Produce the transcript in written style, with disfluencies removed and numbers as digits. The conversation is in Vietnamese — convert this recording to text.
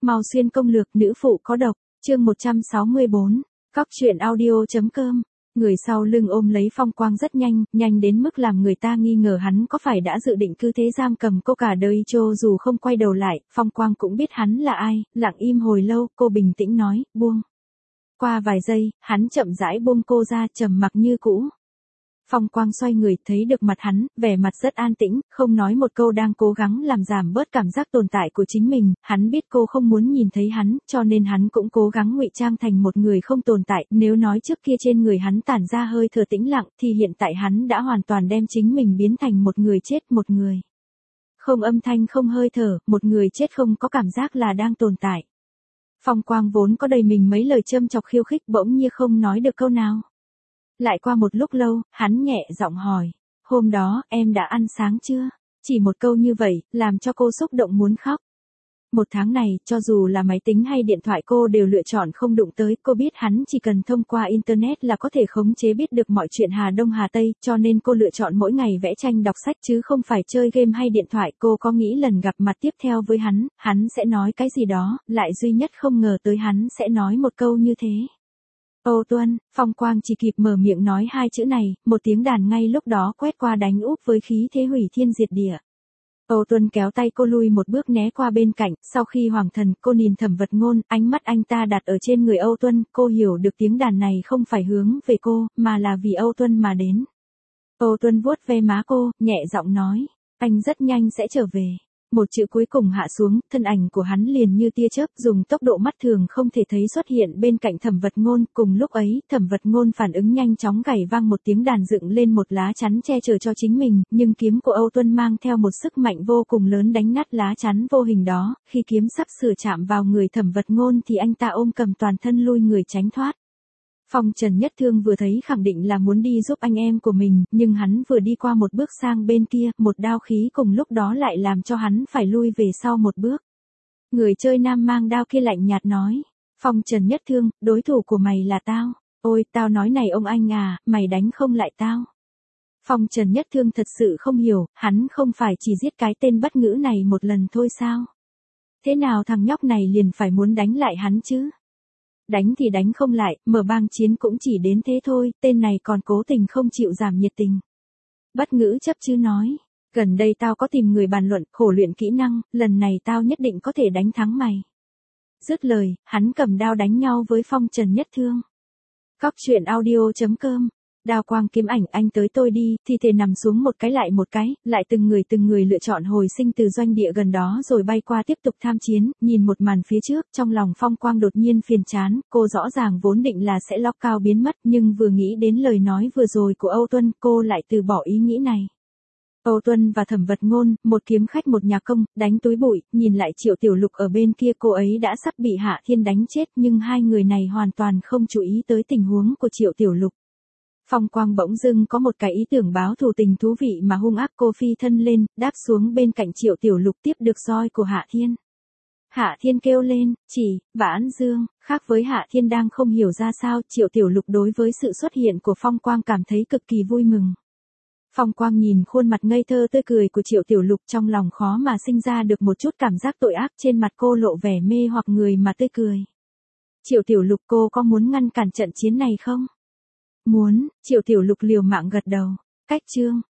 Mao Xuyên công lược nữ phụ có độc, chương 164, Cóc truyện audio.com. Người sau lưng ôm lấy Phong Quang rất nhanh, nhanh đến mức làm người ta nghi ngờ hắn có phải đã dự định cứ thế giam cầm cô cả đời. Cho dù không quay đầu lại, Phong Quang cũng biết hắn là ai, lặng im hồi lâu, cô bình tĩnh nói, buông. Qua vài giây, hắn chậm rãi buông cô ra, trầm mặc như cũ. Phong Quang xoay người, thấy được mặt hắn, vẻ mặt rất an tĩnh, không nói một câu, đang cố gắng làm giảm bớt cảm giác tồn tại của chính mình. Hắn biết cô không muốn nhìn thấy hắn, cho nên hắn cũng cố gắng ngụy trang thành một người không tồn tại. Nếu nói trước kia trên người hắn tản ra hơi thở tĩnh lặng, thì hiện tại hắn đã hoàn toàn đem chính mình biến thành một người chết, một người không âm thanh, không hơi thở, một người chết không có cảm giác là đang tồn tại. Phong Quang vốn có đầy mình mấy lời châm chọc khiêu khích, bỗng nhiên không nói được câu nào. Lại qua một lúc lâu, hắn nhẹ giọng hỏi, hôm đó, em đã ăn sáng chưa? Chỉ một câu như vậy, làm cho cô xúc động muốn khóc. Một tháng này, cho dù là máy tính hay điện thoại cô đều lựa chọn không đụng tới. Cô biết hắn chỉ cần thông qua Internet là có thể khống chế biết được mọi chuyện Hà Đông Hà Tây, cho nên cô lựa chọn mỗi ngày vẽ tranh đọc sách chứ không phải chơi game hay điện thoại. Cô có nghĩ lần gặp mặt tiếp theo với hắn sẽ nói cái gì đó, lại duy nhất không ngờ tới hắn sẽ nói một câu như thế. Âu Tuân. Phong Quang chỉ kịp mở miệng nói hai chữ này, một tiếng đàn ngay lúc đó quét qua đánh úp với khí thế hủy thiên diệt địa. Âu Tuân kéo tay cô lui một bước né qua bên cạnh, sau khi hoàng thần, cô nhìn Thẩm Vật Ngôn, ánh mắt anh ta đặt ở trên người Âu Tuân, cô hiểu được tiếng đàn này không phải hướng về cô, mà là vì Âu Tuân mà đến. Âu Tuân vuốt ve má cô, nhẹ giọng nói, anh rất nhanh sẽ trở về. Một chữ cuối cùng hạ xuống, thân ảnh của hắn liền như tia chớp, dùng tốc độ mắt thường không thể thấy xuất hiện bên cạnh Thẩm Vật Ngôn. Cùng lúc ấy, Thẩm Vật Ngôn phản ứng nhanh chóng, gảy vang một tiếng đàn, dựng lên một lá chắn che chở cho chính mình, nhưng kiếm của Âu Tuân mang theo một sức mạnh vô cùng lớn đánh nát lá chắn vô hình đó. Khi kiếm sắp sửa chạm vào người Thẩm Vật Ngôn thì anh ta ôm cầm toàn thân lui người tránh thoát. Phong Trần Nhất Thương vừa thấy khẳng định là muốn đi giúp anh em của mình, nhưng hắn vừa đi qua một bước sang bên kia, một đao khí cùng lúc đó lại làm cho hắn phải lui về sau một bước. Người chơi nam mang đao kia lạnh nhạt nói, Phong Trần Nhất Thương, đối thủ của mày là tao. Ôi, tao nói này ông anh à, mày đánh không lại tao. Phong Trần Nhất Thương thật sự không hiểu, hắn không phải chỉ giết cái tên bất ngữ này một lần thôi sao? Thế nào thằng nhóc này liền phải muốn đánh lại hắn chứ? Đánh thì đánh không lại, mở bang chiến cũng chỉ đến thế thôi, tên này còn cố tình không chịu giảm nhiệt tình. Bất ngữ chấp chứ nói, gần đây tao có tìm người bàn luận, khổ luyện kỹ năng, lần này tao nhất định có thể đánh thắng mày. Dứt lời, hắn cầm đao đánh nhau với Phong Trần Nhất Thương. Cóc truyện audio.com. Đao quang kiếm ảnh, anh tới tôi đi, thi thể nằm xuống một cái lại từng người lựa chọn hồi sinh từ doanh địa gần đó rồi bay qua tiếp tục tham chiến. Nhìn một màn phía trước, trong lòng Phong Quang đột nhiên phiền chán, cô rõ ràng vốn định là sẽ lock cao biến mất, nhưng vừa nghĩ đến lời nói vừa rồi của Âu Tuân, cô lại từ bỏ ý nghĩ này. Âu Tuân và Thẩm Vật Ngôn, một kiếm khách một nhà công, đánh túi bụi. Nhìn lại Triệu Tiểu Lục ở bên kia, cô ấy đã sắp bị Hạ Thiên đánh chết, nhưng hai người này hoàn toàn không chú ý tới tình huống của Triệu Tiểu Lục. Phong Quang bỗng dưng có một cái ý tưởng báo thù tình thú vị mà hung ác. Cô phi thân lên, đáp xuống bên cạnh Triệu Tiểu Lục, tiếp được roi của Hạ Thiên. Hạ Thiên kêu lên, chỉ, Vãn Dương. Khác với Hạ Thiên đang không hiểu ra sao, Triệu Tiểu Lục đối với sự xuất hiện của Phong Quang cảm thấy cực kỳ vui mừng. Phong Quang nhìn khuôn mặt ngây thơ tươi cười của Triệu Tiểu Lục, trong lòng khó mà sinh ra được một chút cảm giác tội ác. Trên mặt cô lộ vẻ mê hoặc người mà tươi cười. Triệu Tiểu Lục, cô có muốn ngăn cản trận chiến này không? Muốn. Triệu Tiểu Lục liều mạng gật đầu. Cách chương.